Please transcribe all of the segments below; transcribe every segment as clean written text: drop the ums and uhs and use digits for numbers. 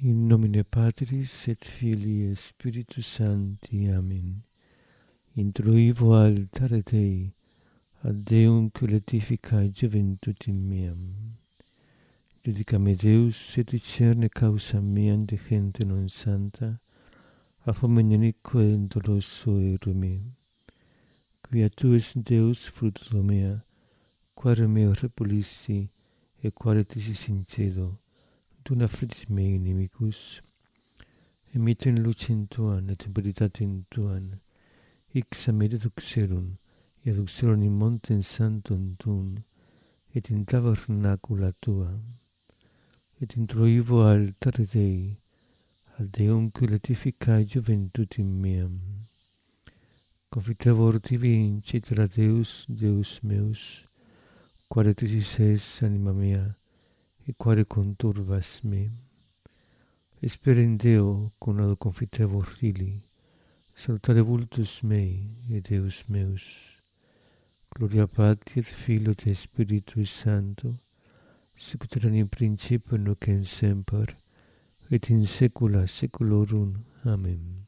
In nomine Patris et Filii et Spiritus Sancti. Amen. Introivo altare Dei, ad Deum coletificae juventutem meam. Judicame Deus et discerne causam meam de gente non santa, a fomenique in doloso erume. Quia tu es Deus fructus mea, quare meo repulisti, e quare tisis sincedo, dum affligis mei inimicus, emitem lucem tuam et veritatem tuam, ixam deduxerum, et aduxerum in montem sanctum tuum, et in tabernacula tua, et introivo altare Dei, ad Deum coletificae juventutem meam. Confitevor tibi incitera Deus, Deus meus, quare tisis es anima mea, et quare conturbas me. Espere in Deo, conado confitevor fili, salutare vultus mei, et Deus meus. Gloria Patri et Filio et Spiritui Sancto, sicut erat in principio nunc et semper, et in saecula saeculorum. Amen.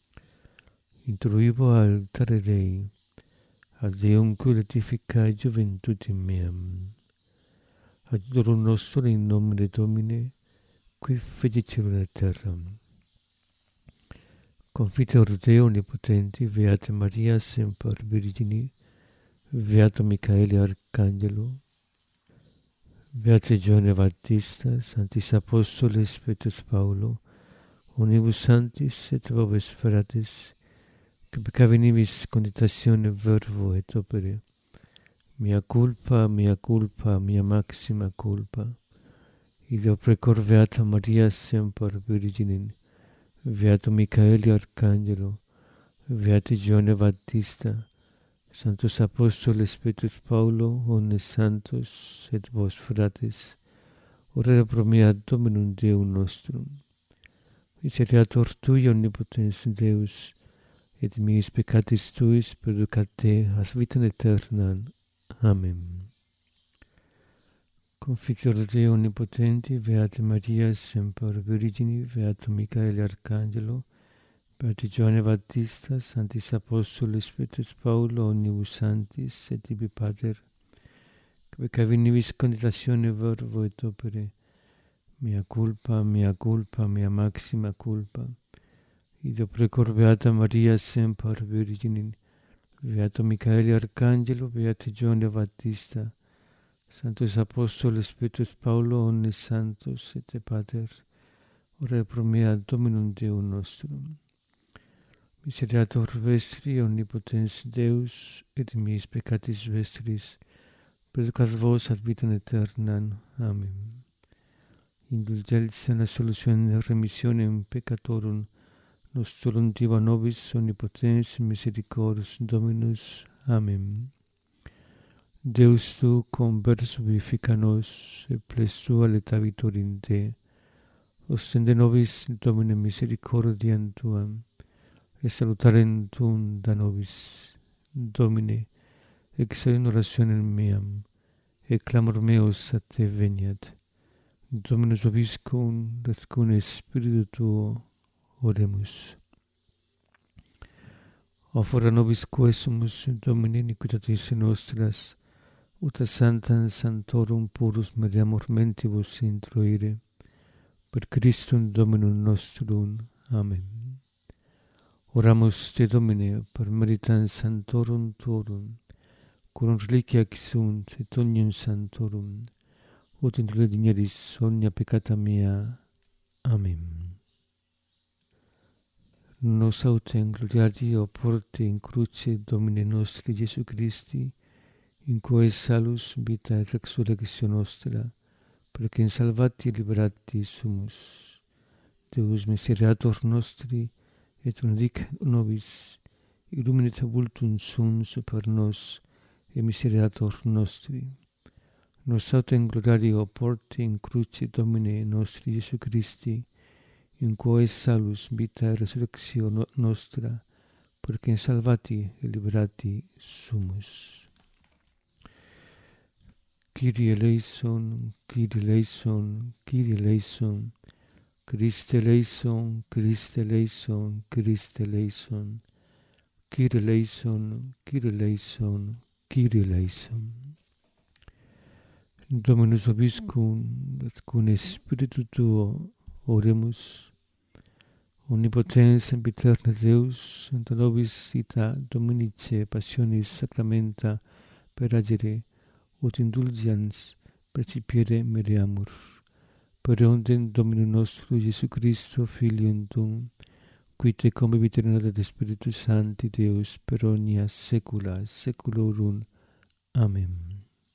Introivo altare Dei, ad Deum coletificae juventutem meam. Adiutorum nostrum in nomine Domini, qui fecit caelum et terram. Confiteor Deo omnipotenti, Beata Maria semper Virgini, Beato Michaele Arcangelo, Beate Ioanne Baptista, Sanctis Apostoles Petrus Paulo, Unibus Sanctis et Vobis Fratres, que peccavi nibis conditatione verbo et opere, mea culpa, mea maxima culpa. Ideo precor Beata Maria semper Virginem, Beato Michaele Arcangelo, Beate Ioanne Baptista, Sanctus Apostoles Petrus Paulo, omnes santos et vos fratres, orare pro mea Dominum Deum nostrum. Miseriator Tui, omnipotens Deus, et miis peccatis Tuis perducat te as vitam aeternam. Amen. Confiteor Deo omnipotenti, Beate Maria semper Virgini, Beato Michaele Arcangelo, Beate Ioanne Baptista, Sanctis Apostoles Petrus Paulo, omnibus sanctis et tibi Pater, que peccavi nibis conditatione verbo et opere, mea culpa, mea maxima culpa. Ideo precor Beata Maria semper Virginem, Beato Michaele Arcangelo, Beate Ioanne Baptista, Sanctus Apostoles Petrus Paulo, omnes santos et te Pater, orare pro mea Dominum Deum nostrum. Miseriator vestri, omnipotens Deus, et miis peccatis vestris, perducat vos ad vitam aeternam. Amen. Indulgentia et absolutionem remissionem peccatorum nostrum diva nobis omnipotens misericors Dominus. Amen. Deus tu converso vivifica nos, et ples tua letavitur in te. Ostende nobis Domine misericordiam tuam, et salutarem tuum da nobis. Domine, exaudi in orationem meam, et clamor meus a te veniat. Dominus vobiscum, et cum Spiritu tuo, oremus. Offera nobis quesumus, Domine, iniquitatis nostras, ut a santam sanctorum purus meriamur mentibus introire, per Christum Dominum nostrum. Amen. Oramus te, Domine, per meritam sanctorum tuorum, curum reliquia sunt et omnium sanctorum, ut in digneris omnia peccata mea. Amen. Nos autem gloriario porte in cruce Domine nostri Iesu Christi, in quae salus vita et resurrectio nostra, perquem salvati et liberati sumus. Deus miseriator nostri, et benedicat nobis, illuminat vultum suum super nos, et miseriator nostri. Nos autem gloriario porte in cruce Domine nostri Iesu Christi, in quae salus vita et resurrectio nostra, perquem salvati et liberati sumus. Kyrie eleison, Kyrie eleison, Kyrie eleison, Christe eleison, Christe eleison, Christe eleison. Kyrie eleison, Kyrie eleison, Kyrie eleison. Dominus vobiscum, et cum spiritu tuo, oremus. Omnipotens sempiterna Deus, ante nobis ita Dominice passionis sacramenta per agere, ut indulgians percipiere mereamur. Per eundem Domino nostro Iesu Christo, Filium Tuum, qui te convivit in unità de Spiritus Sancti Deus per omnia saecula saeculorum. Amen.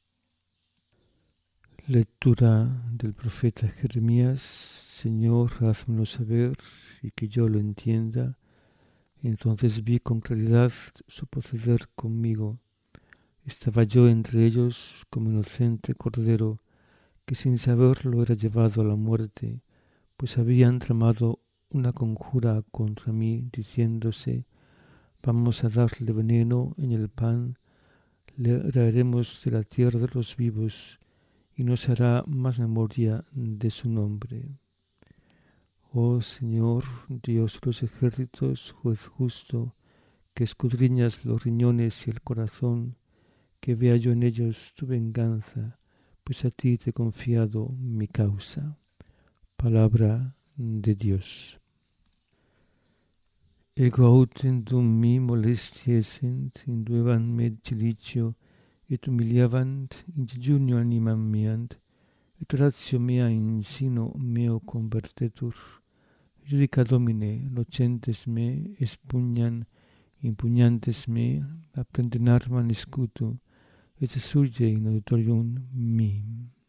Lectura del profeta Jeremías. Señor, házmelo saber y que yo lo entienda. Entonces vi con claridad su proceder conmigo. Estaba yo entre ellos como inocente cordero que sin saberlo era llevado a la muerte, pues habían tramado una conjura contra mí, diciéndose: vamos a darle veneno en el pan, le traeremos de la tierra de los vivos, y no se hará más memoria de su nombre. Oh Señor, Dios de los ejércitos, juez justo, que escudriñas los riñones y el corazón, que vea yo en ellos tu venganza, pues a ti te he confiado mi causa. Palabra de Dios. Ego autem dum mi molestiae essent, induevant me cilicio, et humiliavant in jejunio animam meam, et ratio mea in sino meo convertetur. Judica Domine, nocentes me expugnan, impugnantes me apprenden armam scuto, et surge in auditorium mi.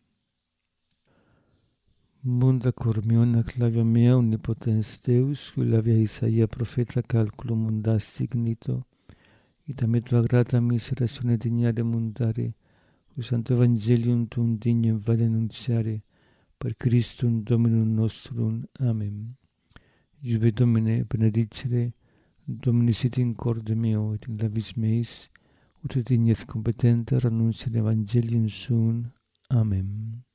Munda cormiona clavia mea omnipotens Deus, qui lavia Isaia profeta calculo mundasti ignito, ita me tua grata miseratione dignare mundare, o santo evangelium tuum dignum vade annunziare, per Christum Dominum nostrum. Amen. Iube Domine benedicere, Domini sit in corde meo, et in labis meis, ut et dignes competenter annunciare evangelium suum. Amen.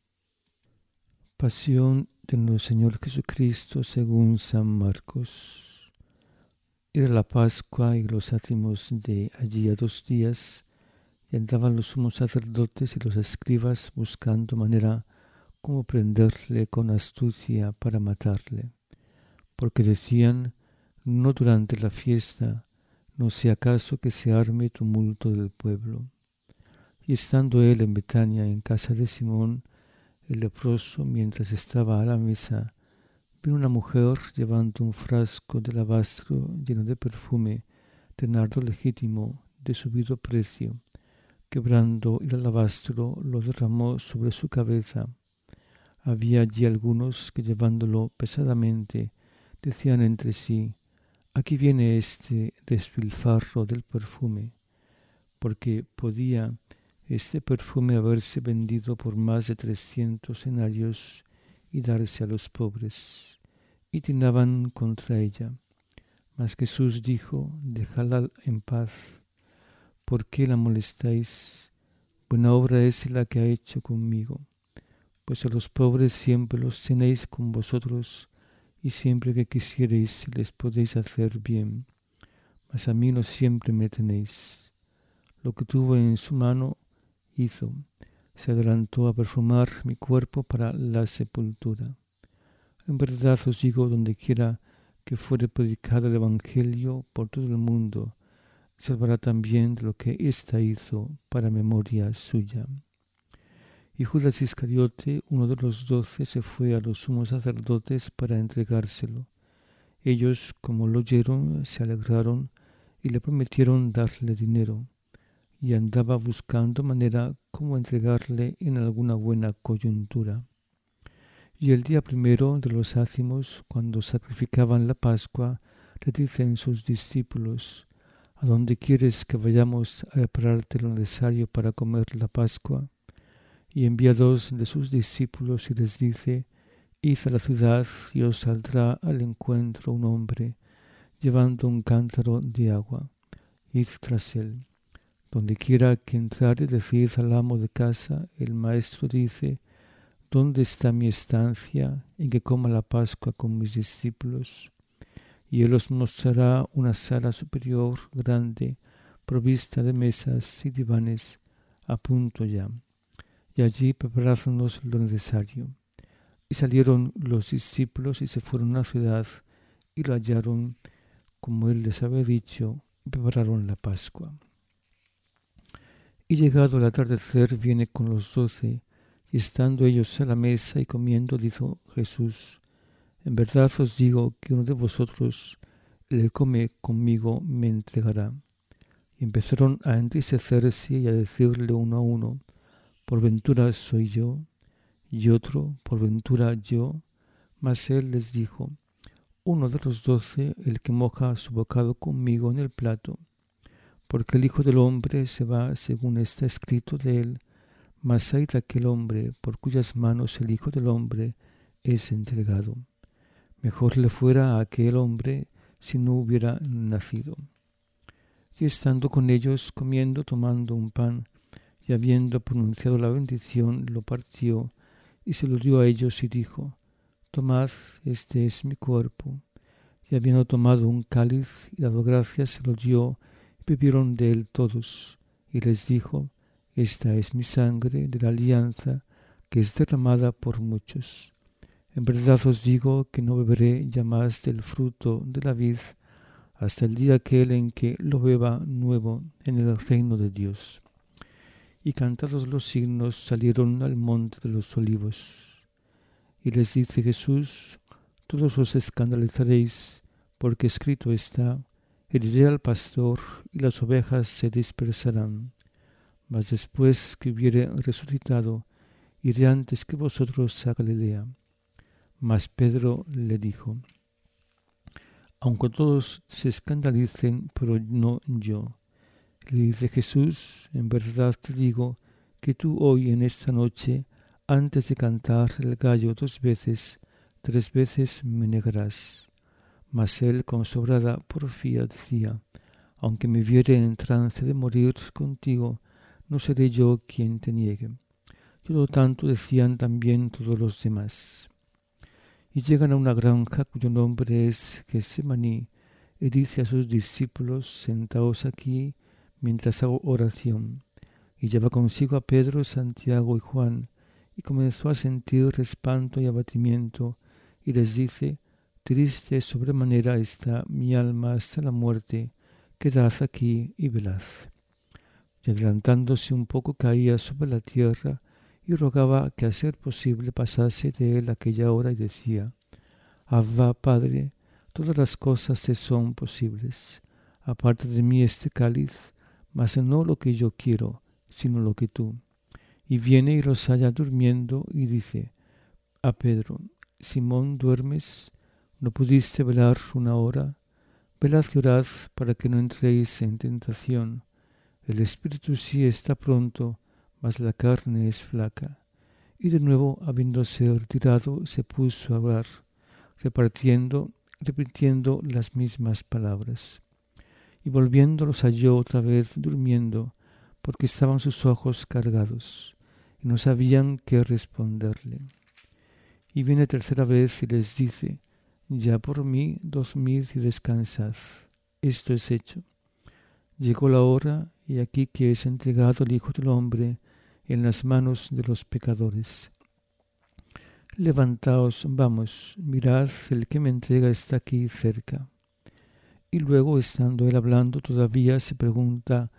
Pasión de nuestro Señor Jesucristo según San Marcos. Era la Pascua y los ácimos de allí a 2 días, y andaban los sumos sacerdotes y los escribas buscando manera como prenderle con astucia para matarle, porque decían: no durante la fiesta, no sea caso que se arme tumulto del pueblo. Y estando él en Betania, en casa de Simón el leproso, mientras estaba a la mesa, vino una mujer llevando un frasco de alabastro lleno de perfume de nardo legítimo de subido precio. Quebrando el alabastro, lo derramó sobre su cabeza. Había allí algunos que, llevándolo pesadamente, decían entre sí: aquí viene este despilfarro del perfume, porque podía este perfume haberse vendido por más de 300 denarios y darse a los pobres. Y tinaban contra ella. Mas Jesús dijo: dejadla en paz. ¿Por qué la molestáis? Buena obra es la que ha hecho conmigo. Pues a los pobres siempre los tenéis con vosotros, y siempre que quisiereis les podéis hacer bien. Mas a mí no siempre me tenéis. Lo que tuvo en su mano hizo, se adelantó a perfumar mi cuerpo para la sepultura. En verdad os digo, donde quiera que fuere predicado el Evangelio por todo el mundo, se hablará también de lo que ésta hizo para memoria suya. Y Judas Iscariote, uno de los 12, se fue a los sumos sacerdotes para entregárselo. Ellos, como lo oyeron, se alegraron y le prometieron darle dinero, y andaba buscando manera como entregarle en alguna buena coyuntura. Y el día primero de los ácimos, cuando sacrificaban la Pascua, le dicen sus discípulos: ¿a dónde quieres que vayamos a prepararte lo necesario para comer la Pascua? Y envía 2 de sus discípulos y les dice: id a la ciudad y os saldrá al encuentro un hombre llevando un cántaro de agua. Id tras él. Donde quiera que entrare, decid al amo de casa: el maestro dice: ¿dónde está mi estancia en que coma la Pascua con mis discípulos? Y él os mostrará una sala superior grande, provista de mesas y divanes, a punto ya. Y allí preparádnos lo necesario. Y salieron los discípulos y se fueron a la ciudad, y lo hallaron como él les había dicho, y prepararon la Pascua. Y llegado el atardecer viene con los 12, y estando ellos a la mesa y comiendo, dijo Jesús: en verdad os digo que uno de vosotros, el que come conmigo, me entregará. Y empezaron a entristecerse y a decirle uno a uno: por ventura soy yo, y otro: por ventura yo. Mas él les dijo: uno de los 12, el que moja su bocado conmigo en el plato. Porque el Hijo del Hombre se va según está escrito de él, mas hay de aquel hombre por cuyas manos el Hijo del Hombre es entregado. Mejor le fuera a aquel hombre si no hubiera nacido. Y estando con ellos, comiendo, tomando un pan, y habiendo pronunciado la bendición, lo partió, y se lo dio a ellos, y dijo: tomad, este es mi cuerpo. Y habiendo tomado un cáliz y dado gracias, se lo dio, y bebieron de él todos. Y les dijo: esta es mi sangre de la alianza, que es derramada por muchos. En verdad os digo que no beberé ya más del fruto de la vid, hasta el día aquel en que lo beba nuevo en el reino de Dios. Y cantados los signos, salieron al monte de los olivos. Y les dice Jesús: todos os escandalizaréis, porque escrito está: heriré al pastor, y las ovejas se dispersarán. Mas después que hubiere resucitado, iré antes que vosotros a Galilea. Mas Pedro le dijo: aunque todos se escandalicen, pero no yo. Le dice Jesús: en verdad te digo que tú hoy en esta noche, antes de cantar el gallo 2 veces, 3 veces me negarás. Mas él con sobrada porfía decía: aunque me viere en trance de morir contigo, no seré yo quien te niegue. Y lo tanto decían también todos los demás. Y llegan a una granja cuyo nombre es Getsemaní, y dice a sus discípulos: sentaos aquí mientras hago oración. Y lleva consigo a Pedro, Santiago y Juan, y comenzó a sentir espanto y abatimiento, y les dice: triste sobremanera está mi alma hasta la muerte, quedad aquí y velad. Y adelantándose un poco, caía sobre la tierra, y rogaba que a ser posible pasase de él aquella hora, y decía: Abba, Padre, todas las cosas te son posibles. Aparte de mí este cáliz, mas no lo que yo quiero, sino lo que tú. Y viene y los halla durmiendo, y dice a Pedro: Simón, ¿duermes? ¿No pudiste velar una hora? Velad y orad para que no entréis en tentación. El espíritu sí está pronto, mas la carne es flaca. Y de nuevo, habiéndose retirado, se puso a orar, repitiendo las mismas palabras. Y volviendo los halló otra vez durmiendo, porque estaban sus ojos cargados, y no sabían qué responderle. Y viene tercera vez y les dice: ya por mí dormid y descansad. Esto es hecho. Llegó la hora, y aquí que es entregado el Hijo del Hombre en las manos de los pecadores. Levantaos, vamos, mirad, el que me entrega está aquí cerca. Y luego, estando él hablando todavía, se presenta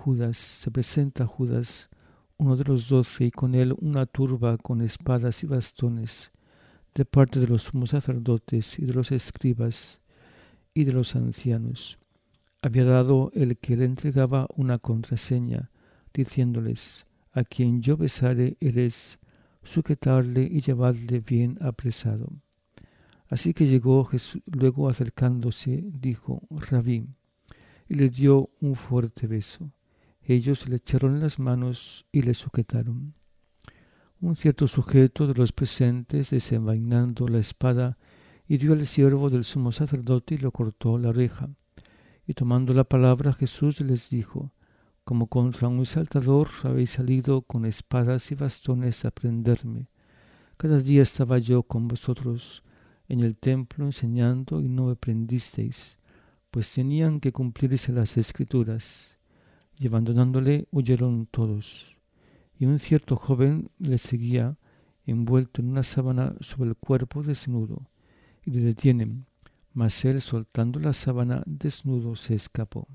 Judas, uno de los 12, y con él una turba con espadas y bastones, de parte de los sumos sacerdotes y de los escribas y de los ancianos. Había dado el que le entregaba una contraseña, diciéndoles: a quien yo besare, él es, sujetadle y llevadle bien apresado. Así que llegó Jesús, luego acercándose, dijo: Rabí, y le dio un fuerte beso. Ellos le echaron las manos y le sujetaron. Un cierto sujeto de los presentes, desenvainando la espada, hirió al siervo del sumo sacerdote y lo cortó la oreja. Y tomando la palabra, Jesús les dijo: como contra un saltador habéis salido con espadas y bastones a prenderme. Cada día estaba yo con vosotros en el templo enseñando y no me prendisteis, pues tenían que cumplirse las Escrituras. Y abandonándole huyeron todos. Y un cierto joven le seguía, envuelto en una sábana sobre el cuerpo desnudo, y le detienen, mas él, soltando la sábana, desnudo se escapó.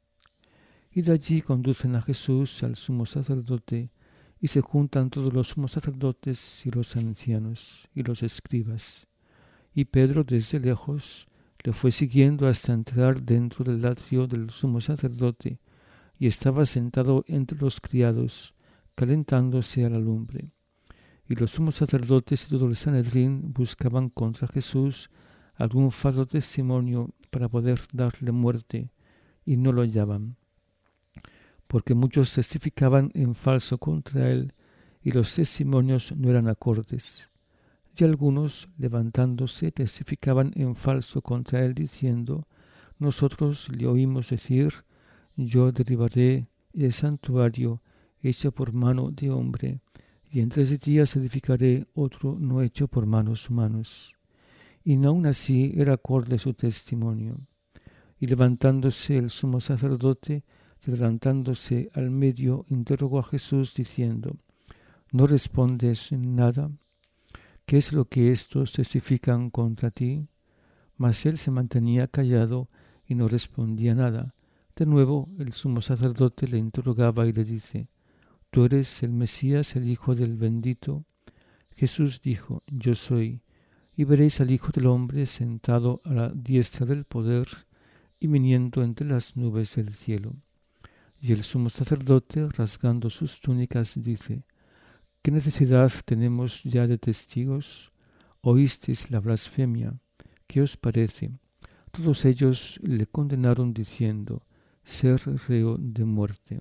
Y de allí conducen a Jesús al sumo sacerdote, y se juntan todos los sumos sacerdotes y los ancianos y los escribas. Y Pedro desde lejos le fue siguiendo hasta entrar dentro del atrio del sumo sacerdote, y estaba sentado entre los criados, calentándose a la lumbre. Y los sumos sacerdotes y todo el Sanedrín buscaban contra Jesús algún falso testimonio para poder darle muerte, y no lo hallaban, porque muchos testificaban en falso contra él, y los testimonios no eran acordes. Y algunos, levantándose, testificaban en falso contra él, diciendo: nosotros le oímos decir: yo derribaré el santuario hecho por mano de hombre, y en 3 días edificaré otro no hecho por manos humanos. Y aun así era acorde su testimonio. Y levantándose el sumo sacerdote, y adelantándose al medio, interrogó a Jesús, diciendo: ¿no respondes nada? ¿Qué es lo que estos testifican contra ti? Mas él se mantenía callado y no respondía nada. De nuevo el sumo sacerdote le interrogaba y le dice: ¿tú eres el Mesías, el Hijo del Bendito? Jesús dijo: yo soy. Y veréis al Hijo del Hombre sentado a la diestra del poder y viniendo entre las nubes del cielo. Y el sumo sacerdote, rasgando sus túnicas, dice: ¿qué necesidad tenemos ya de testigos? Oísteis la blasfemia. ¿Qué os parece? Todos ellos le condenaron diciendo: ser reo de muerte.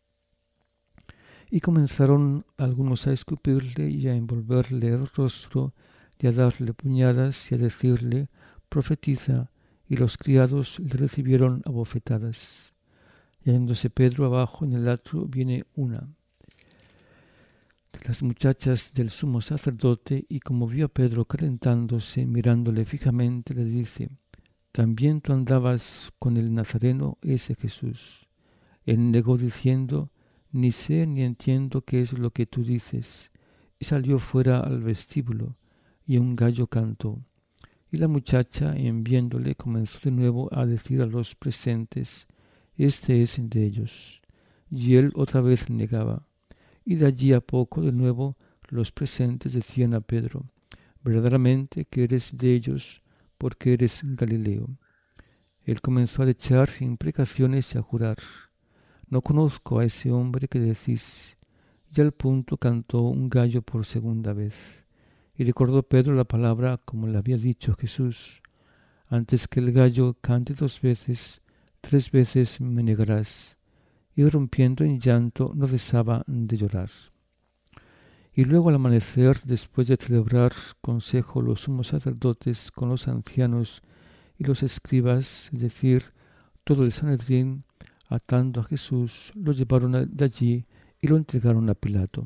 Y comenzaron algunos a escupirle y a envolverle el rostro y a darle puñadas y a decirle: profetiza. Y los criados le recibieron a bofetadas. Y hallándose Pedro abajo en el atrio, viene una de las muchachas del sumo sacerdote, y como vio a Pedro calentándose, mirándole fijamente, le dice: ¿también tú andabas con el Nazareno, ese Jesús? Él negó diciendo: ni sé ni entiendo qué es lo que tú dices. Y salió fuera al vestíbulo, y un gallo cantó. Y la muchacha, en viéndole, comenzó de nuevo a decir a los presentes: este es de ellos. Y él otra vez negaba. Y de allí a poco de nuevo los presentes decían a Pedro: verdaderamente que eres de ellos, porque eres Galileo. Él comenzó a echar imprecaciones y a jurar: no conozco a ese hombre que decís. Y al punto cantó un gallo por segunda vez. Y recordó Pedro la palabra como le había dicho Jesús: antes que el gallo cante 2 veces, 3 veces me negarás. Y rompiendo en llanto, no cesaba de llorar. Y luego al amanecer, después de celebrar consejo los sumos sacerdotes con los ancianos y los escribas, es decir, todo el Sanedrín, atando a Jesús, lo llevaron de allí y lo entregaron a Pilato.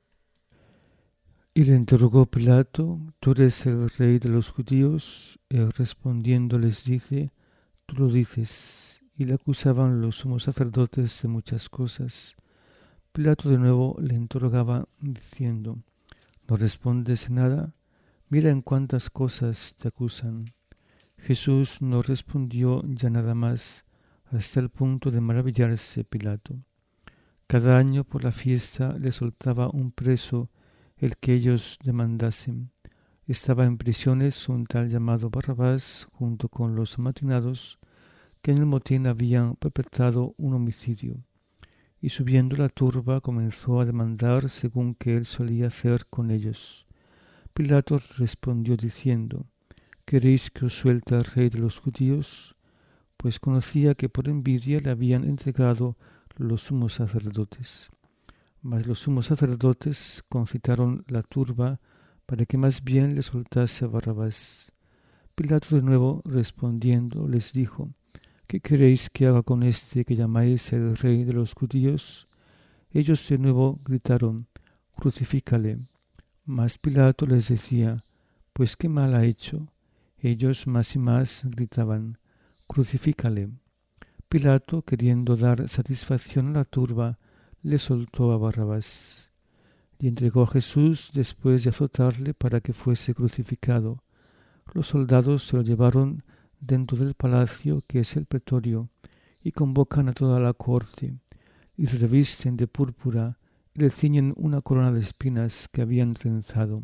Y le interrogó Pilato: ¿tú eres el rey de los judíos? Él respondiendo les dice: tú lo dices. Y le acusaban los sumos sacerdotes de muchas cosas. Pilato de nuevo le interrogaba diciendo: ¿no respondes nada? Mira en cuántas cosas te acusan. Jesús no respondió ya nada más, hasta el punto de maravillarse Pilato. Cada año por la fiesta le soltaba un preso, el que ellos demandasen. Estaba en prisiones un tal llamado Barrabás, junto con los amatinados, que en el motín habían perpetrado un homicidio. Y subiendo la turba comenzó a demandar según que él solía hacer con ellos. Pilato respondió diciendo: ¿queréis que os suelte al rey de los judíos? Pues conocía que por envidia le habían entregado los sumos sacerdotes. Mas los sumos sacerdotes concitaron la turba para que más bien le soltase a Barrabás. Pilato de nuevo respondiendo les dijo: ¿qué queréis que haga con este que llamáis el rey de los judíos? Ellos de nuevo gritaron: crucifícale. Mas Pilato les decía: pues qué mal ha hecho. Ellos más y más gritaban: crucifícale. Pilato, queriendo dar satisfacción a la turba, le soltó a Barrabás y entregó a Jesús después de azotarle para que fuese crucificado. Los soldados se lo llevaron dentro del palacio, que es el pretorio, y convocan a toda la corte, y le revisten de púrpura, y le ciñen una corona de espinas que habían trenzado.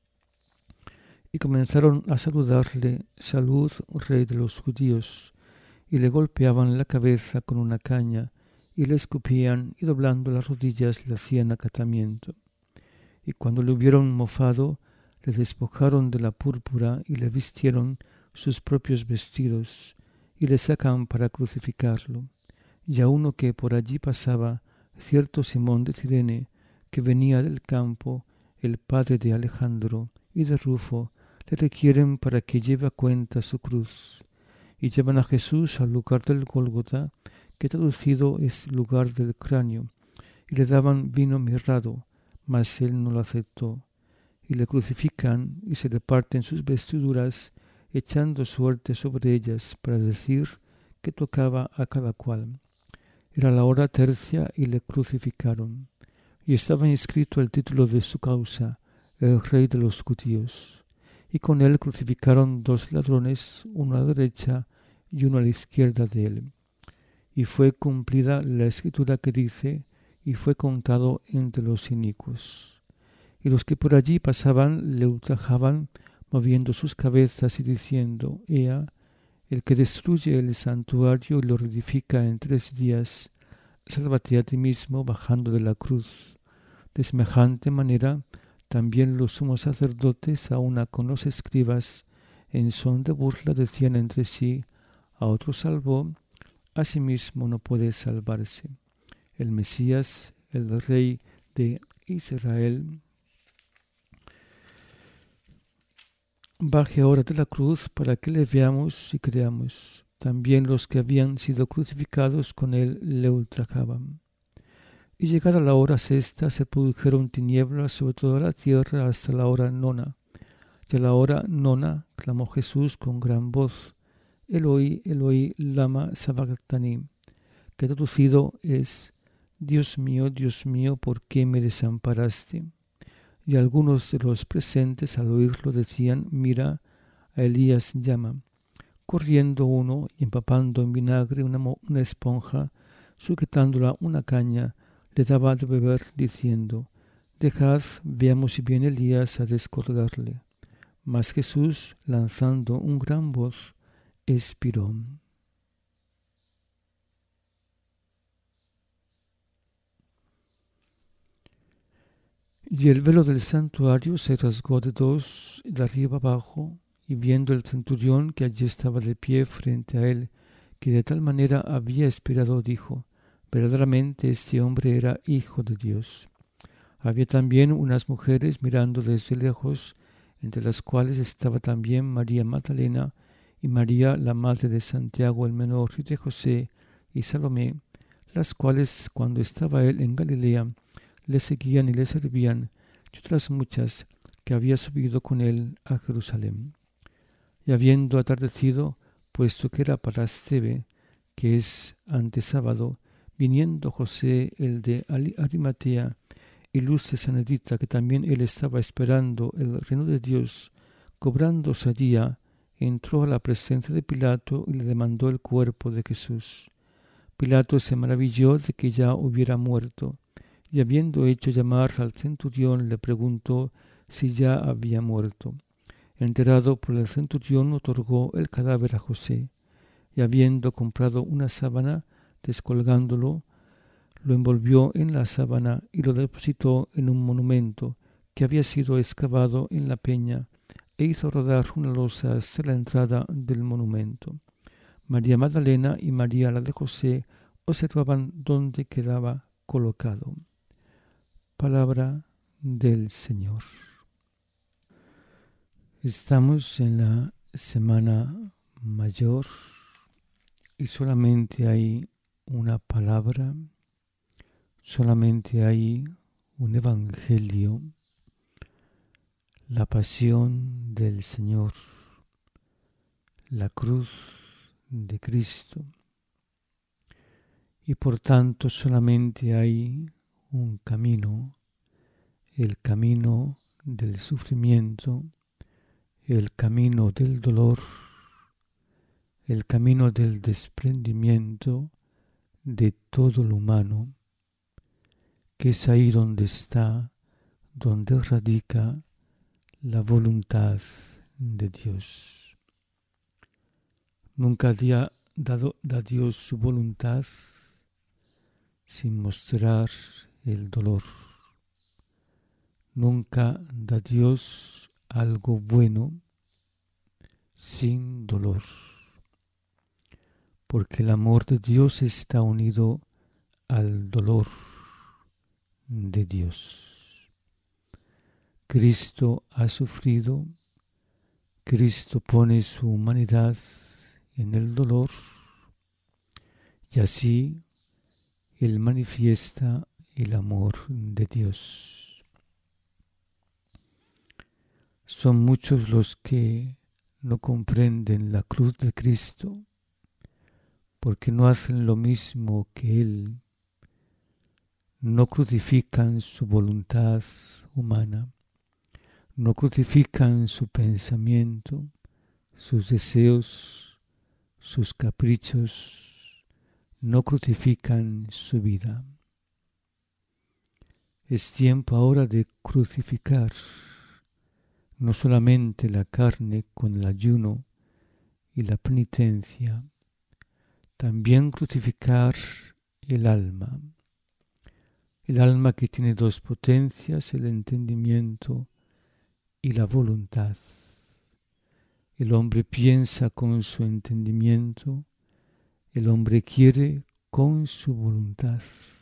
Y comenzaron a saludarle: salud, rey de los judíos, y le golpeaban la cabeza con una caña, y le escupían, y doblando las rodillas le hacían acatamiento. Y cuando le hubieron mofado, le despojaron de la púrpura y le vistieron sus propios vestidos, y le sacan para crucificarlo. Y a uno que por allí pasaba, cierto Simón de Cirene, que venía del campo, el padre de Alejandro y de Rufo, le requieren para que lleve a cuenta su cruz. Y llevan a Jesús al lugar del Gólgota, que traducido es lugar del cráneo, y le daban vino mirrado, mas él no lo aceptó. Y le crucifican y se reparten sus vestiduras, echando suerte sobre ellas para decir que tocaba a cada cual. Era la hora tercia y le crucificaron. Y estaba inscrito el título de su causa: el Rey de los Judíos. Y con él crucificaron dos ladrones, uno a la derecha y uno a la izquierda de él. Y fue cumplida la escritura que dice: y fue contado entre los inicuos. Y los que por allí pasaban le ultrajaban, moviendo sus cabezas y diciendo: Ea, el que destruye el santuario y lo reedifica en 3 días, sálvate a ti mismo bajando de la cruz. De semejante manera, también los sumos sacerdotes, a una con los escribas, en son de burla decían entre sí: a otro salvó, a sí mismo no puede salvarse. El Mesías, el Rey de Israel, baje ahora de la cruz para que le veamos y creamos. También los que habían sido crucificados con él le ultrajaban. Y llegada la hora sexta, se produjeron tinieblas sobre toda la tierra hasta la hora nona. Y a la hora nona clamó Jesús con gran voz: Eloi, Eloi, lama sabactani, que traducido es: Dios mío, ¿por qué me desamparaste? Y algunos de los presentes al oírlo decían: mira, a Elías llama. Corriendo uno y empapando en vinagre una esponja, sujetándola una caña, le daba de beber, diciendo: dejad, veamos si viene Elías a descolgarle. Mas Jesús, lanzando un gran voz, expiró. Y el velo del santuario se rasgó de dos, de arriba abajo, y viendo el centurión que allí estaba de pie frente a él, que de tal manera había expirado, dijo: verdaderamente este hombre era hijo de Dios. Había también unas mujeres mirando desde lejos, entre las cuales estaba también María Magdalena y María, la madre de Santiago el menor y de José y Salomé, las cuales, cuando estaba él en Galilea, le seguían y le servían, y otras muchas que había subido con él a Jerusalén. Y habiendo atardecido, puesto que era Parasceve, que es ante sábado, viniendo José el de Arimatea, ilustre sanedita, que también él estaba esperando el reino de Dios, cobrando osadía, entró a la presencia de Pilato y le demandó el cuerpo de Jesús. Pilato se maravilló de que ya hubiera muerto, y habiendo hecho llamar al centurión, le preguntó si ya había muerto. Enterado por el centurión, otorgó el cadáver a José, y habiendo comprado una sábana, descolgándolo, lo envolvió en la sábana y lo depositó en un monumento que había sido excavado en la peña, e hizo rodar una losa hasta la entrada del monumento. María Magdalena y María, la de José, observaban dónde quedaba colocado. Palabra del Señor. Estamos en la Semana Mayor y solamente hay una palabra, solamente hay un evangelio, la pasión del Señor, la cruz de Cristo. Y por tanto solamente hay un camino, el camino del sufrimiento, el camino del dolor, el camino del desprendimiento de todo lo humano, que es ahí donde está, donde radica la voluntad de Dios. Nunca da Dios su voluntad sin mostrar el dolor. Nunca da Dios algo bueno sin dolor, porque el amor de Dios está unido al dolor de Dios. Cristo ha sufrido, Cristo pone su humanidad en el dolor y así Él manifiesta el amor de Dios. Son muchos los que no comprenden la cruz de Cristo porque no hacen lo mismo que Él. No crucifican su voluntad humana, no crucifican su pensamiento, sus deseos, sus caprichos, no crucifican su vida. Es tiempo ahora de crucificar no solamente la carne con el ayuno y la penitencia, también crucificar el alma que tiene dos potencias, el entendimiento y la voluntad. El hombre piensa con su entendimiento, el hombre quiere con su voluntad.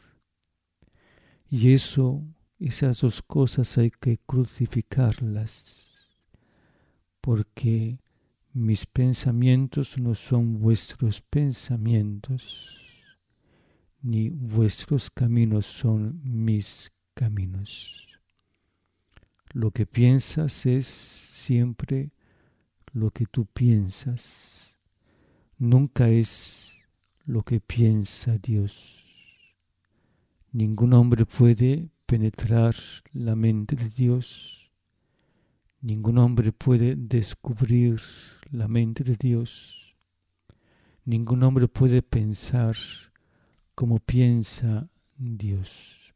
Y esas dos cosas hay que crucificarlas, porque mis pensamientos no son vuestros pensamientos, ni vuestros caminos son mis caminos. Lo que piensas es siempre lo que tú piensas, nunca es lo que piensa Dios. Ningún hombre puede penetrar la mente de Dios, ningún hombre puede descubrir la mente de Dios, ningún hombre puede pensar como piensa Dios.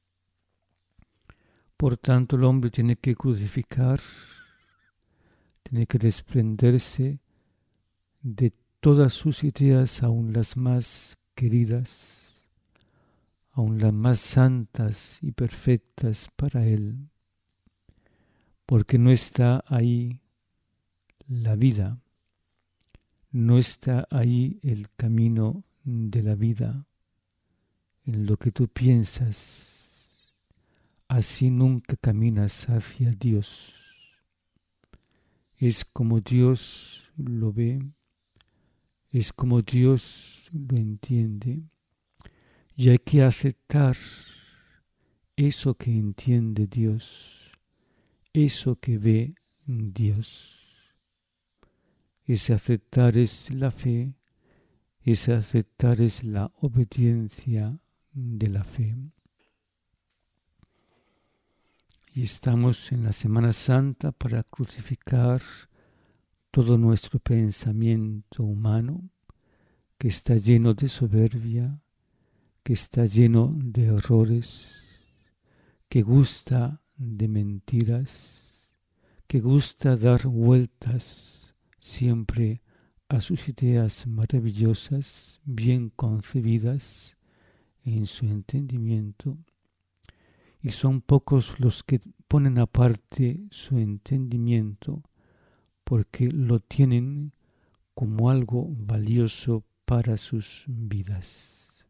Por tanto, el hombre tiene que crucificar, tiene que desprenderse de todas sus ideas, aun las más queridas, aun las más santas y perfectas para él, porque no está ahí la vida, no está ahí el camino de la vida, en lo que tú piensas. Así nunca caminas hacia Dios. Es como Dios lo ve, es como Dios lo entiende. Y hay que aceptar eso que entiende Dios, eso que ve Dios. Ese aceptar es la fe, ese aceptar es la obediencia de la fe. Y estamos en la Semana Santa para crucificar todo nuestro pensamiento humano que está lleno de soberbia, que está lleno de errores, que gusta de mentiras, que gusta dar vueltas siempre a sus ideas maravillosas, bien concebidas en su entendimiento. Y son pocos los que ponen aparte su entendimiento porque lo tienen como algo valioso para sus vidas.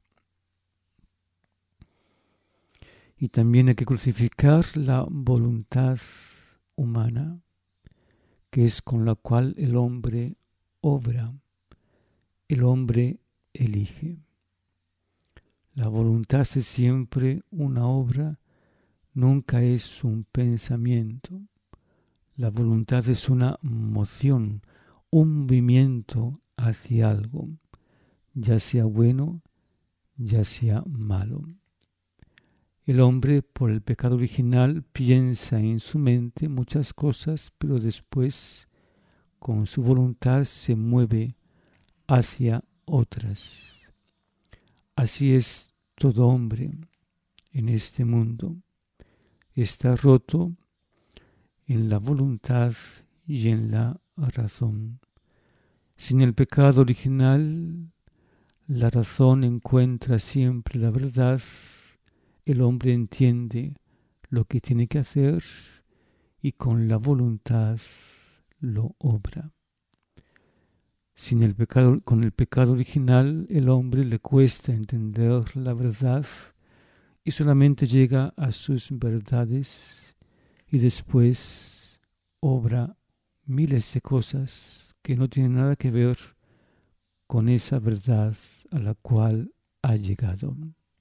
Y también hay que crucificar la voluntad humana, que es con la cual el hombre obra, el hombre elige. La voluntad es siempre una obra, nunca es un pensamiento. La voluntad es una moción, un movimiento hacia algo, ya sea bueno, ya sea malo. El hombre, por el pecado original, piensa en su mente muchas cosas, pero después, con su voluntad, se mueve hacia otras. Así es todo hombre en este mundo. Está roto en la voluntad y en la razón. Sin el pecado original, la razón encuentra siempre la verdad. El hombre entiende lo que tiene que hacer y con la voluntad lo obra. Con el pecado original, el hombre le cuesta entender la verdad y solamente llega a sus verdades y después obra miles de cosas que no tienen nada que ver con esa verdad a la cual ha llegado.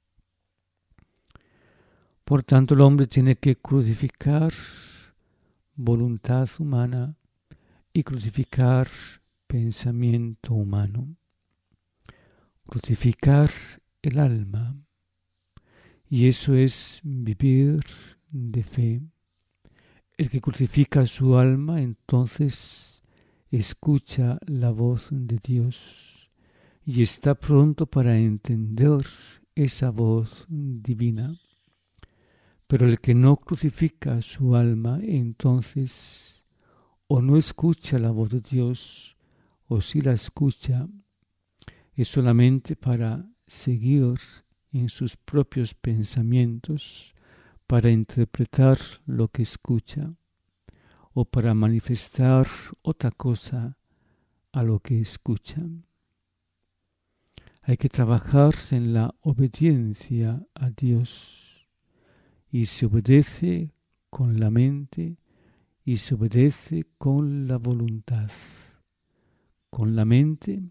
Por tanto, el hombre tiene que crucificar voluntad humana y crucificar pensamiento humano. Crucificar el alma. Y eso es vivir de fe. El que crucifica su alma, entonces escucha la voz de Dios y está pronto para entender esa voz divina. Pero el que no crucifica su alma, entonces o no escucha la voz de Dios, o si la escucha, es solamente para seguir en sus propios pensamientos, para interpretar lo que escucha, o para manifestar otra cosa a lo que escucha. Hay que trabajar en la obediencia a Dios, y se obedece con la mente y se obedece con la voluntad. Con la mente,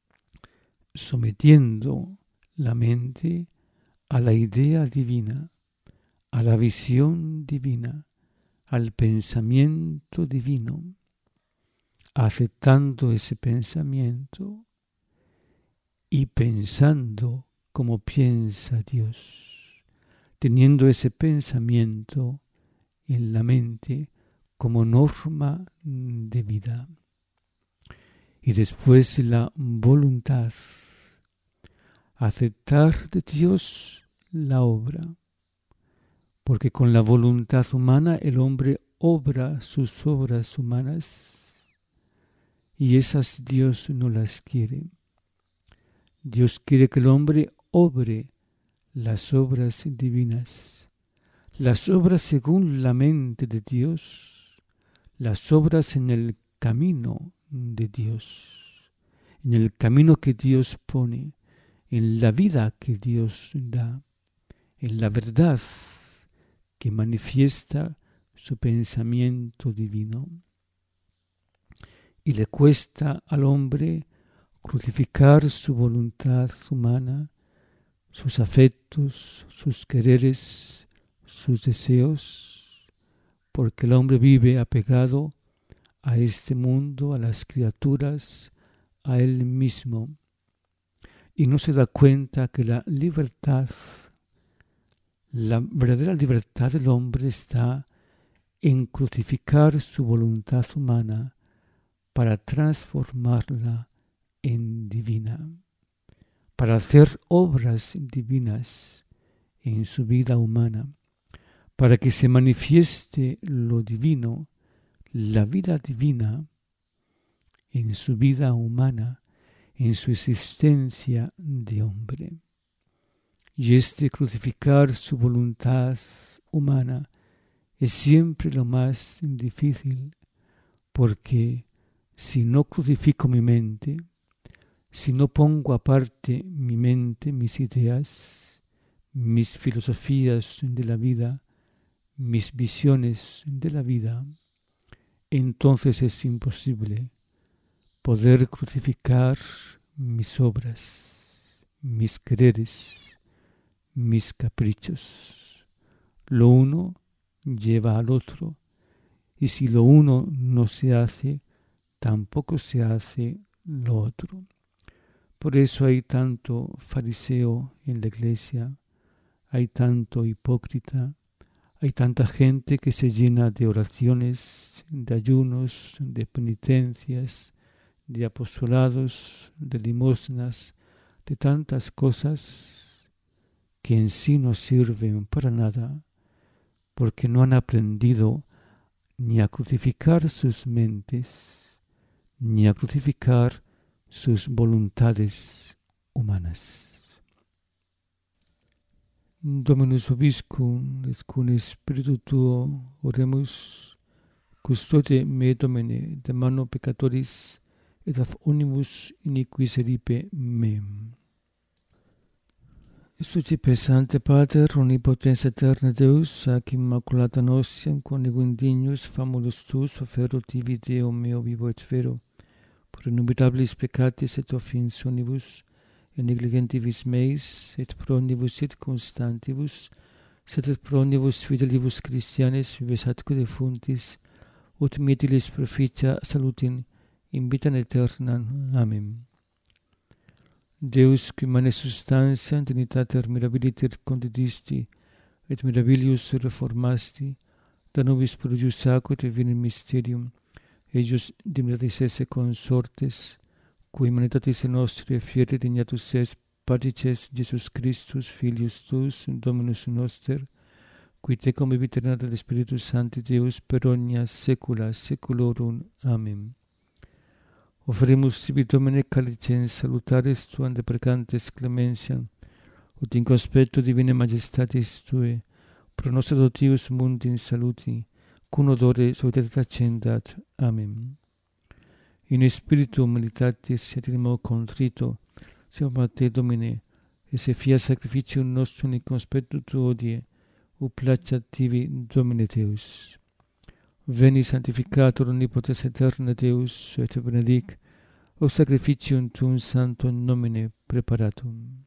sometiendo la mente a la idea divina, a la visión divina, al pensamiento divino, aceptando ese pensamiento y pensando como piensa Dios, teniendo ese pensamiento en la mente como norma de vida. Y después la voluntad, aceptar de Dios la obra, porque con la voluntad humana el hombre obra sus obras humanas y esas Dios no las quiere. Dios quiere que el hombre obre las obras divinas, las obras según la mente de Dios, las obras en el camino de Dios, en el camino que Dios pone, en la vida que Dios da, en la verdad que manifiesta su pensamiento divino. Y le cuesta al hombre crucificar su voluntad humana, sus afectos, sus quereres, sus deseos, porque el hombre vive apegado a este mundo, a las criaturas, a él mismo, y no se da cuenta que la verdadera libertad del hombre está en crucificar su voluntad humana para transformarla en divina, para hacer obras divinas en su vida humana, para que se manifieste lo divino, la vida divina en su vida humana, en su existencia de hombre. Y este crucificar su voluntad humana es siempre lo más difícil, porque si no crucifico mi mente, si no pongo aparte mi mente, mis ideas, mis filosofías de la vida, mis visiones de la vida, entonces es imposible poder crucificar mis obras, mis quereres, mis caprichos. Lo uno lleva al otro y si lo uno no se hace, tampoco se hace lo otro. Por eso hay tanto fariseo en la iglesia, hay tanto hipócrita, hay tanta gente que se llena de oraciones, de ayunos, de penitencias, de apostolados, de limosnas, de tantas cosas que en sí no sirven para nada, porque no han aprendido ni a crucificar sus mentes, ni a crucificar sus voluntades humanas. Dominus Vobiscum, et cum spiritu tuo, oremus, custode me Domine, de mano peccatoris, et af omnibus iniquis eripe mem. Sucipe Sancte Pater, omnipotens aeterne Deus, ac immaculata nostiam, conigo indignus famulus tuus, ofero tibi Deo meo vivo et vero, pro innumerabilis peccatis et offensionibus, et negligentibus meis, et pro omnibus circumstantibus, sed et pro omnibus fidelibus Christianes, vives atque defuntis, ut mietilis proficia salutin, in vitam aeternam. Amen. Deus, qui mane substantia in Trinitatis mirabiliter condidisti, et mirabilius reformasti, da nobis prodigius aquit et vini mysterium, eius divinitatis esse consortes, qui humanitatis nostri fieri dignatus est partices Jesus Christus, Filius tuus, Dominus noster, qui tecum vivit renata de Spiritus Sancti Deus per omnia saecula saeculorum. Amen. Oferimus sibi Domine calicem salutaris tuam deprecantes clementiam, ut in conspectu divinae majestatis Tue, pro nos adoptivus mundi in saluti, cum odore suavitate accendat. Amen. In spiritu humilitatis et in modo contrito, siamo a Te, Domine, et se fiat sacrificium nostrum in conspectu Tuo odie, ut placeat tibi, Domine Deus. Veni sanctificator omnipotens aeterne Deus, et benedic os sacrificium tuum sanctum nomine preparatum.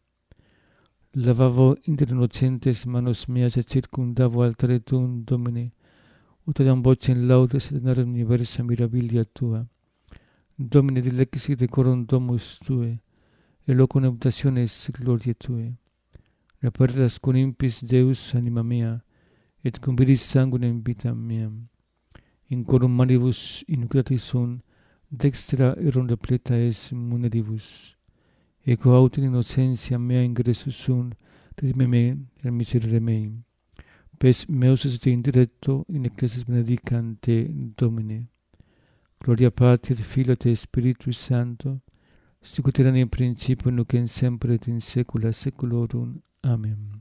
Lavavo inter innocentes manos meas et circundavo altare tuum, Domine, ut adam vocem laudes et narem universa mirabilia Tua. Domine dilexi decorum domus Tue, et locum habitationes gloriae Tue. Repertas cum impis Deus anima mea, et cum viris sanguinem vitam meam. In corum manibus iniquitas sunt, dextra erum repleta es muneribus. Eco aut in innocentia mea ingressus sunt, redime me et miserere mei. Pes meus est indirecto in ecclesias benedicam Te, Domine. Gloria Patri et Filio et Spiritus Sancto, sicut erat in principio nunc et semper et in saecula saeculorum. Amen.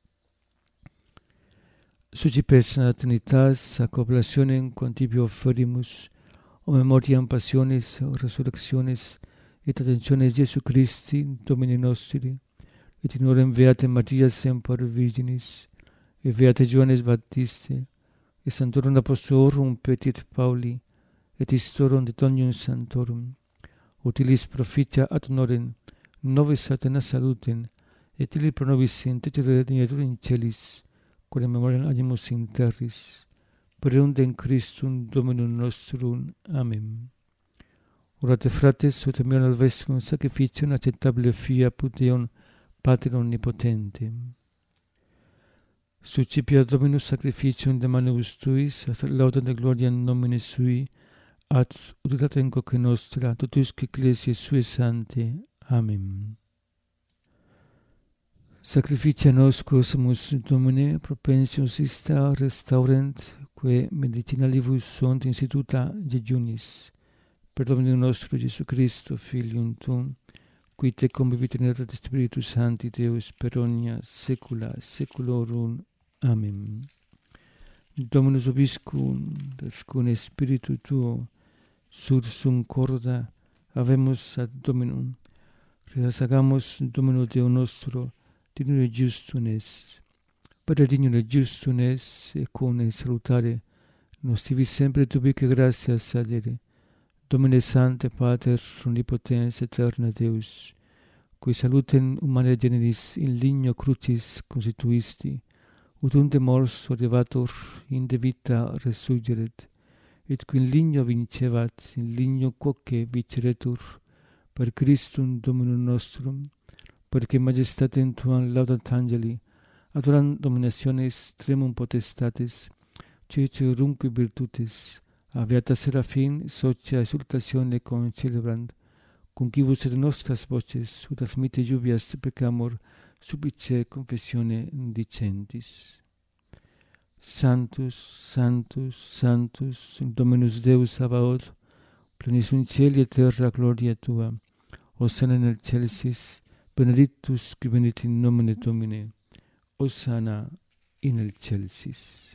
Sucipes Trinitas, ac oblationem quantibio offerimus, o memoriam passionis, resurrectionis, et attentiones Iesu Christi, Domini nostri, et in orem Beate Maria semper Virginis, et Beate Johannes Baptiste, et Sanctorum Apostolorum Petri et Pauli, et Historium de Omnium Sanctorum, utilis proficia ad honorem nobis Satana salutem, et illi pro nobis intercedere dignatur in celis, quod in memoriam agimus in terris, perundem Christum Dominum nostrum. Amen. Orate frates, ut meum ad vestrum sacrificium acceptabile fiaput Deum Pater omnipotente. Succipia Dominus sacrificium de manibus Tuis, ad laudem de gloriam nomine Sui, ad utilitate quoque nostra, totusque ecclesiae Sue Sancte. Amen. Sacrificia nos quosamus, Domine, propensius ista restaurent, quae medicinalibus sunt instituta jejunis, per Dominum nostro Iesu Christo, Filium Tuum, qui tecum vivit in unitate Spiritus Sancti Deus per omnia saecula saeculorum. Amen. Dominus Vobiscum, et cum Spiritu Tuo, sursum corda, habemus ad Dominum, resagamus Domino Deo nostro, dignum et justum es. Per dignum et justum es, et cum salutare, nos tibi sempre tubique gratias adere. Domine Sancte Pater, omnipotens aeterne Deus, qui salutem humanae generis in ligno crucis constituisti, ut unde mors ordebatur, inde vita resurgeret, et qui in ligno vincevat, in ligno quoque viceretur, per Christum Dominum nostrum, perché majestatem tuam laudat angeli, adoram dominationes tremum potestates, cece rumque virtutes, aviata serafin, socia exultatione concelebrant, concibus et nostras voces, ut asmite lluvias pecamur, supplice confessione dicentis. Sanctus, Sanctus, Sanctus, Dominus Deus Sabaoth, plenis in cieli et terra gloria tua, Hosanna in excelsis, benedictus qui venit in nomine Domini, Hosanna in excelsis.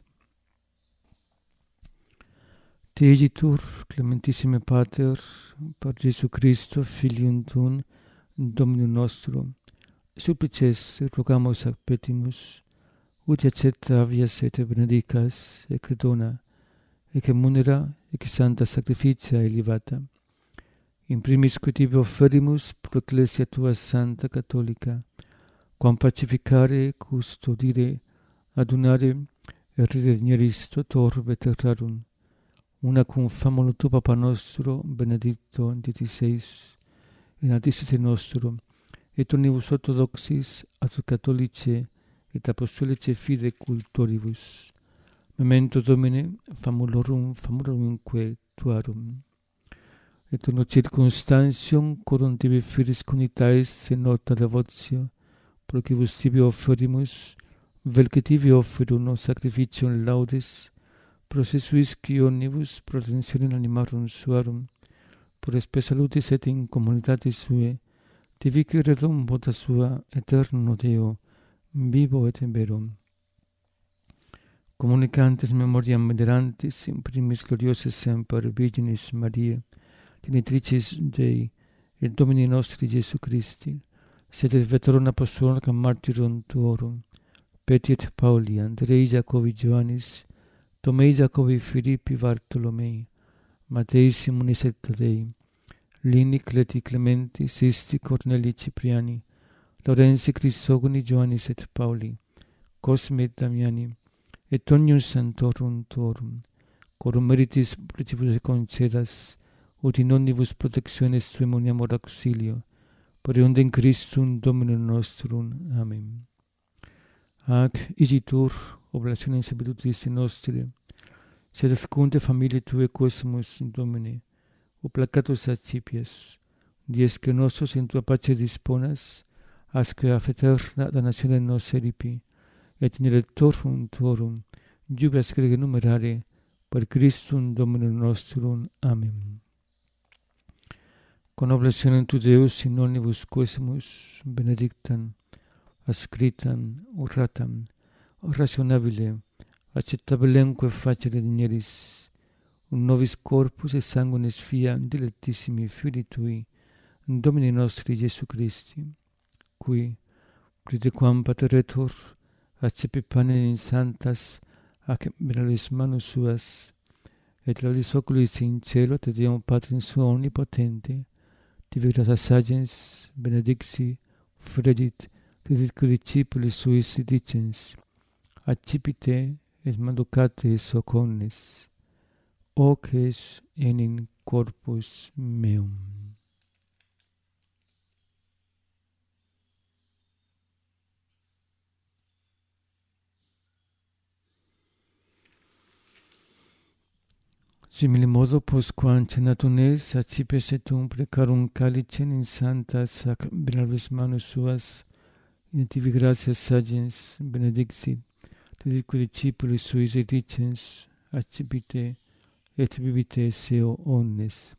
Te egitur, clementissime Pater, per Jesu Christo, Filium Tuum, Dominum nostrum, supplices rogamus ac petimus, ut accepta avias et benedicas, ec dona, ec munera, ec santa sacrificia elevata. In primis que tibi offerimus pro ecclesia tua santa catholica, quam pacificare, custodire, adunare, et redigneris totor veterrarum, una cum famolo tu Papa nostro, benedicto XVI, in altissime nostrum, et unibus orthodoxis, ad catholice, et apostolice fide cultoribus. Memento Domine, famulorumque tuarum. Et uno circunstantium, corum tibi fides conitais in nota devotio, procibus tibi offerimus, vel que tibi offeruno sacrificium laudes, procesuis qui omnibus protensionem animarum suarum, por spe salutis et in communitatis sue, tibi qui redum vota sua, eterno Deo, vivo et verum. Communicantes memoriam venerantis, in primis gloriosis semper Virginis Mariae, genitricis Dei, et Domini nostri Jesu Christi, sed et veterum apostolum et martyrum tuorum, Petri et Pauli, Andrei, Jacobi, Ioannis, Tomei, Jacobi, Filippi, Bartolomei, Matei, Simonis et Tadei, Lini, Cleti, Clementi, Sisti, Corneli, Cipriani, Laurensi, Crisogoni, Ioannis et Pauli, Cosme et Damiani, et omnium sanctorum tuorum, corum meritis principus concedas, ut in omnibus protectiones tuum uniamur auxilio, per eundem Christum Dominum nostrum. Amen. Ac igitur oblationem sapientis nostri, sed ascunte familiae tuae quesumus in Domine, o placatus accipias, dies que nostros in tua pace disponas, asque a eterna damnatione nos eripi, et in electorum tuorum, jubilas grege numerare, per Christum Dominum nostrum. Amen. Con oblationem tu Deus in omnibus quesumus benedictam, ascritam, oratam, rationabile, acceptabilemque facere digneris, un nobis corpus et sanguinis fiam dilectissimi Filii Tui, Domini nostri Jesu Christi, qui, pritequam pateretur, accepi panem in sanctas ac venerabis manus suas, et laudis oculis in cielo te Deum Patrim suo omnipotente, tibi gratia agens, benedicti, fregit, diditque discipulis suis dicens, accipite et manducate soc omnes, hoc es enim corpus meum. Simile modo, postquam cenatum es, accipes et precarum calicem in sanctas ac venerabis manus suas, in tibi gratias agens, benedictit, diditque discipulis suis et dicens, accipite et bibite seo omnes.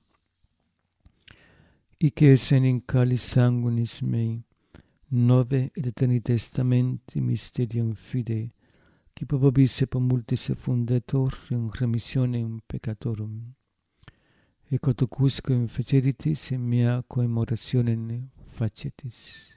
Ic es enim calis sanguinis mei, nove et eterni testamenti mysterium fidei, qui probabis et multis fundetur in remissionem peccatorum. Et quodusque feceritis in mea commemorationem facetis.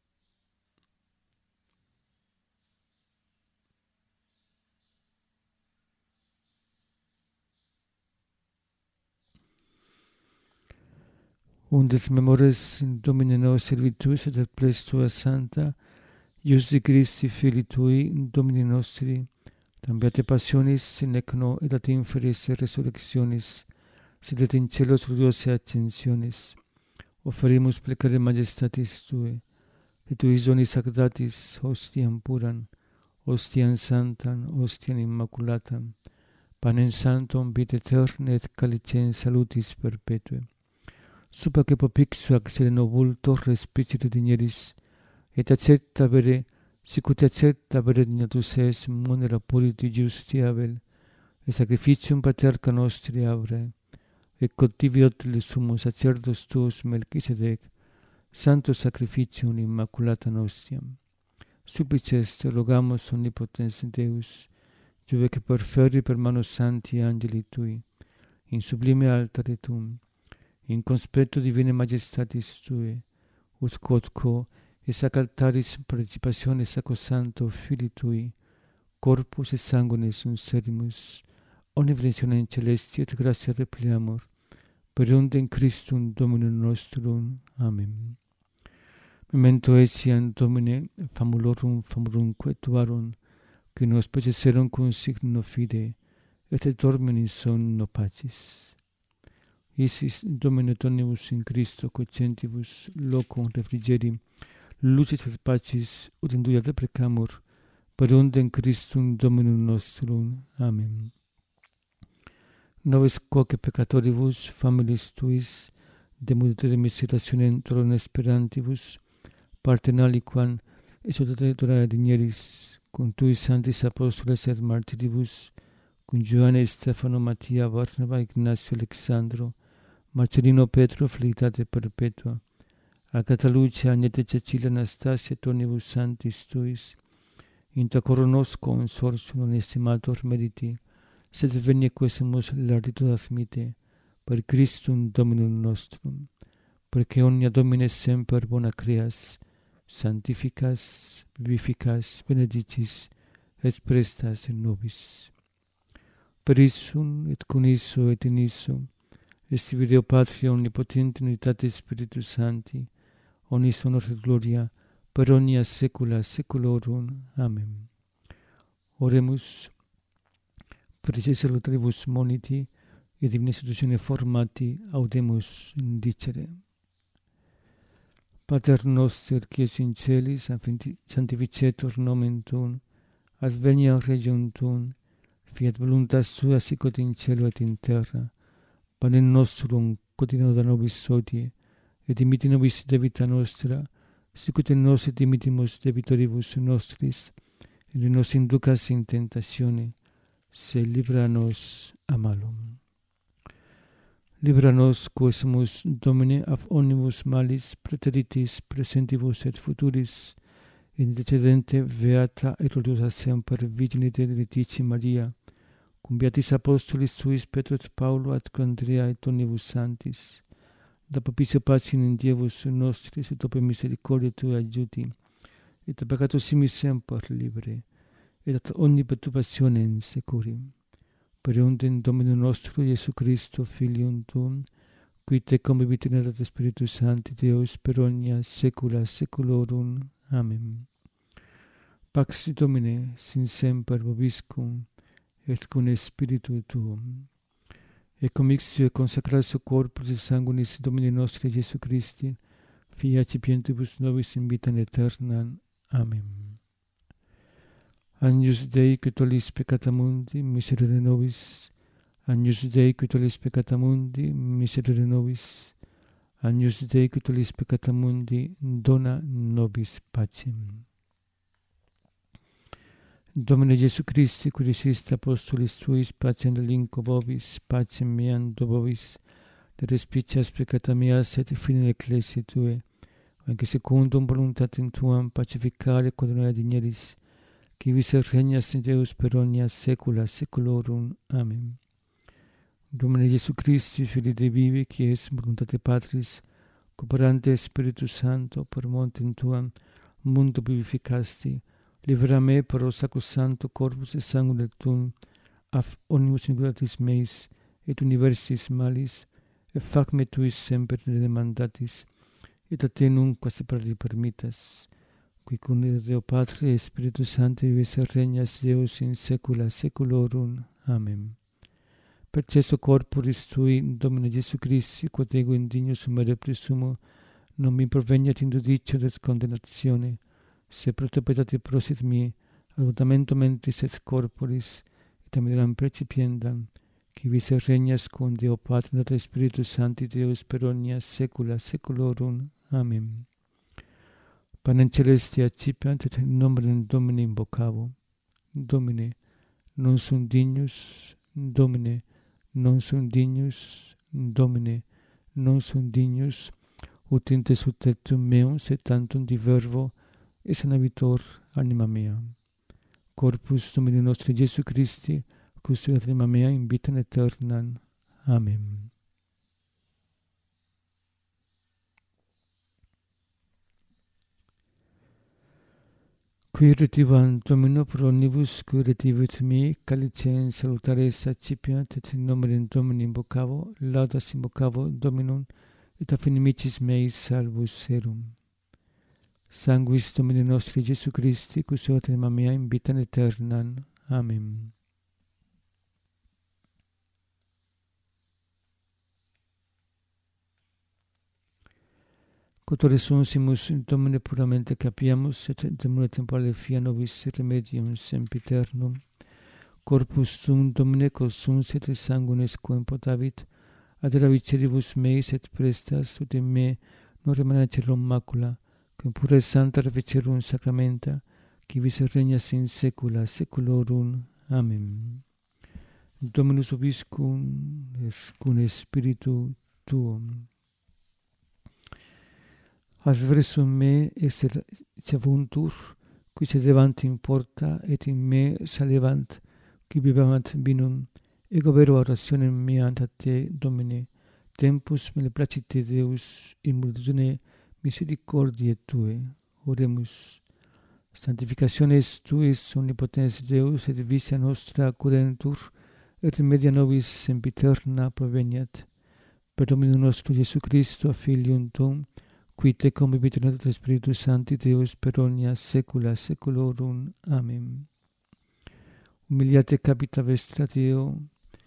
Undes memores in Domine nos servitus et ples tua santa, ius de Christi Filii Tui, Domini nostri, cambiate passionis sine no et ad inferis resurrectionis, sed et in celos gloriose ascensionis. Offerimus plecare majestatis Tue, et Tuis donis sacratis hostiam puran, hostiam santam, hostiam immaculatam, panem santum vitae aeterne et calicem salutis perpetue. Supaque popixu ac sereno vultor respicit digneris, et accepta vere, sicut accepta vere dignatus es munera puriti justi avel, et sacrificium paterca nostri aure, et cultiviot le summus sacerdos tuus Melchisedec, santo sacrificium immaculata nostiam. Supplices te rogamus omnipotens Deus, Juve che perferi per mano santi angeli Tui, in sublime altare Tum, in conspetto divine majestatis Tue, ut quodco et sac altaris participatione sacrosanto Filii Tui, corpus et sanguinis unserimus, omnividentionem celesti et gratia repliamur, per undem Christum Dominum nostrum. Amen. Memento etiam Domine famulorumque tuarum, qui nos processerum cum signo fide, et dormium in sonno pacis. Isis Domine donibus in Christo quocentibus locum refrigerim, lucis et pacis ut in duia deprecamur, per undem Christum Dominum nostrum. Amen. Nobis quoque peccatoribus, familis Tuis, demudere miserationem dolorem esperantibus, partem aliquam exultate dura digneris, cum Tuis sanctis apostoles et martiribus, cum Ioanne, Stefano, Mattia, Barnaba, Ignacio, Alexandro, Marcellino, Petro, felicitate perpetua, Agata, Lucia, Agnete, Cecilia, Anastasia, et omnibus sanctis Tuis, intra coro nosco consortium non estimator meriti, sed venie quesumus larditud admite, per Christum Dominum nostrum, perque omnia Domine semper bona creas, sanctificas, vivificas, benedicis, et prestas in nobis. Per issum, et cum isso, et in isso, est Deo Patria omnipotente in unitate Spiritus Sancti, omnis honor et gloria, per omnia saecula saeculorum. Amen. Oremus, per esse salutaribus moniti, et divina institutione formati, audemus indicere. Pater noster, qui es in celis, sanctificetur nomen Tuum, adveniat regnum Tuum, fiat voluntas Tua sicut in cielo et in terra. Panem nostrum quotidianum da nobis hodie, et dimitti nobis debita nostra, sicut et nos et dimittimus debitoribus nostris, et ne nos inducas in tentatione, sed libera nos a malum. Libera nos, quesumus, Domine, ab omnibus malis, praeteritis, presentibus et futuris, intercedente beata et gloriosa semper Virginite Letitia Maria, cum beatis apostolis Tuis Petro et Paulo, et Andrea et omnibus sanctis, da propicio patiem in Dievus nostris, et opere misericordiae Tuae adjuti, et a peccato simis semper libere, et ad omni perturbationem securi. Per undem Dominum nostrum Iesu Christo, Filium Tuum, qui tecum vivit in unitate Spiritus Sancti Deus per omnia saecula saeculorum. Amen. Pax Domine, sin semper vobiscum, et cum spiritu Tuum. Et commixio et consacratio corporis et sanguinis Domini nostri Iesu Christi, Filii accipientibus nobis in vitam aeternam. Amen. Agnus Dei, qui tollis peccata mundi, miserere nobis. Agnus Dei, qui tollis peccata mundi, miserere nobis. Agnus Dei, qui tollis peccata mundi, dona nobis pacem. Domine Iesu Christi, qui diciste apostolis Tuis, pacem relinquo vobis, pacem meam do vobis, de respicias peccata meas et fine ecclesiae Tuae, anque secundum voluntatem Tuam pacificare quod noi digneris, qui vis et regnas in Deus per omnia saecula saeculorum. Amen. Domine Iesu Christi, Filii Dei vivi, qui es voluntate Patris, cooperante Spiritus Sancto, per montem Tuam, mundo vivificasti, libera me per o sacrosancto corpus et sanguine Tuum, ab omnibus iniquitatis meis, et universis malis, et fac me Tuis semper demandatis, et a Te nunquam separari permittas, qui cum Deo Patre et Spiritus Sancti vives et regnas Deus in saecula saeculorum. Amen. Per cesso corporis Tui, Domine Jesu Christi, quod ego indignus sumere presumo, non mi proveniat indudicere et condemnatione, se pro te petate prosit mi, adutamento mentis et corporis, et amiram precipiendam, qui vis et regnas cum Deo Patre et Spiritus Sancti Deus per omnia saecula saeculorum. Amen. Panem celestia accipiant et in nomine Domini invocavo. Domine, non sum dignus, Domine, non sum dignus, Domine, non sum dignus, ut in te sutetum meum sed tantum di verbo et sanabitor anima mea. Corpus Domini nostri Jesu Christi, custodiat anima mea in vitam aeternam. Amen. Qui retivant Domino pro omnibus, qui retivit mi, calicem salutares accipiant, et in nomine Domini invocavo, laudas invocavo Dominum, et af inimicis meis salvus erum. Sanguis Domini nostri Jesu Christi, custodiat anima mea in vitam aeternam. Amen. Quod sunsimus in Domine puramente capiamus, et demone temporale fia nobis remedium sempiternum. Corpus tuum, Domine, quod sunt et sanguinis quem potavit, adera viceribus meis et prestas, ut in me non remanecerum macula, quem pura santa reficerum sacramenta, qui vis et regnas in saecula saeculorum. Amen. Dominus vobiscum, et cum spiritu tuum. Adversum me exercavuntur, qui sedevant in porta, et in me salevant, qui bibevant vinum, ego vero orationem meant a te, Domine, tempus me placite Deus, in multitudine misericordiae Tue. Oremus. Sanctificationes Tuis omnipotens Deus, et vicia nostra curentur, et media nobis sempiterna proveniat. Per Dominum nostrum Jesu Christo, Filium Tuum, qui te convivit et Spiritus Sancti Deus per omnia saecula saeculorum. Amen. Humiliate capita vestra Deo,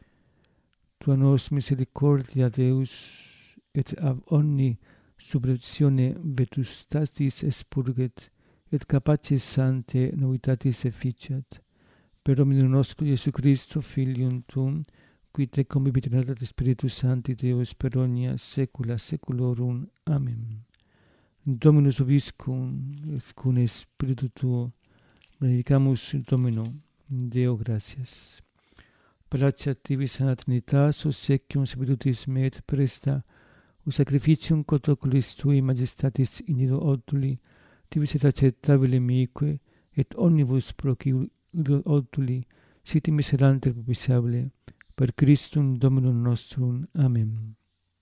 tua nos misericordia Deus, et ab omni subversione vetustatis expurget, et capaces sante novitatis efficiat. Per Dominum nostrum Jesu Christo, Filium Tuum, qui te convivit et Spiritus Sancti Deus per omnia saecula saeculorum. Amen. Dominus vobiscum, et cum spiritu tuo, benedicamus Domino, Deo gratias. Pace tibi sana Trinitas, obsequium spiritus me et presta, o sacrificium quod oculis Tui majestatis inido oduli, tibi et acceptabile mique, et omnibus procudo oduli, sit miserante propitiable, per Christum Dominum nostrum. Amen.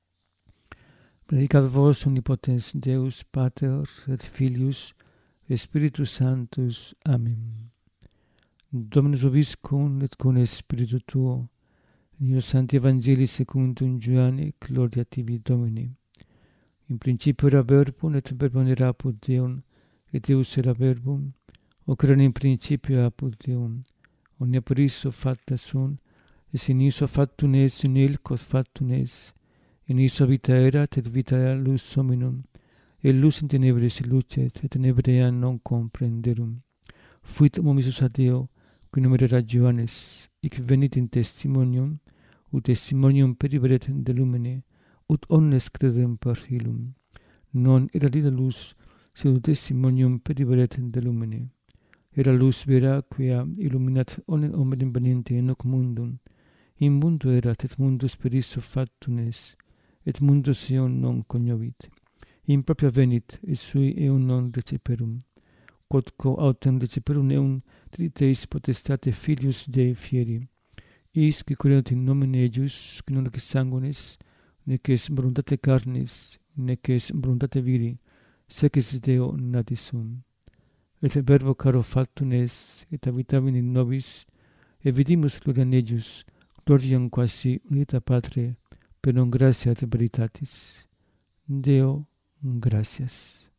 Benedicat vos omnipotens Deus, Pater et Filius, et Spiritus Sanctus. Amen. Dominus vobiscum, et cum spiritu tuo, in io Sancti Evangelii secundum Ioanne, gloria tibi Domine. In principio era verbum, et verbum era apud Deum, et Deus era verbum, hoc erat in principio apud Deum. Omnia per issue facta sunt, et in issue factum est, in il quod factum est. In issue vita erat, et vita era lux hominum, et lux in tenebris lucet, et tenebrea non comprenderum. Fuit homisus ad Deo, qui nomen era Ioannes, hic venit in testimonium, ut testimonium periberet de lumine, ut omnes credem per illum. Non era lida lux, sed ut testimonium periberet de lumine. Era lux vera, quia illuminat omnem hominum veniente in hoc mundum. In mundo erat, et mundus per issue factum est, et mundus eum non cognovit. In propria venit, et sui eum non receperum. Quodquo autem receperum eum triteis potestate Filius Dei fieri. Is qui credunt in nomine eius, qui non est sanguinis, nec est voluntate carnis, nec est voluntate viri, sec est Deo natis sum. Et verbo caro factum est, et habitavit in nobis, et vidimus gloriam eius, gloriam quasi unita Patre, per non gratia et veritatis. Deo, gratias.